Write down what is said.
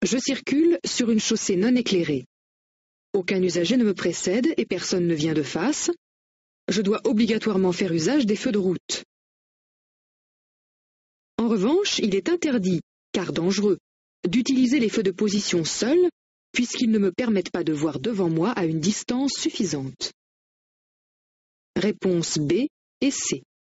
Je circule sur une chaussée non éclairée. Aucun usager ne me précède et personne ne vient de face. Je dois obligatoirement faire usage des feux de route. En revanche, il est interdit, car dangereux, d'utiliser les feux de position seuls, puisqu'ils ne me permettent pas de voir devant moi à une distance suffisante. Réponses B et C.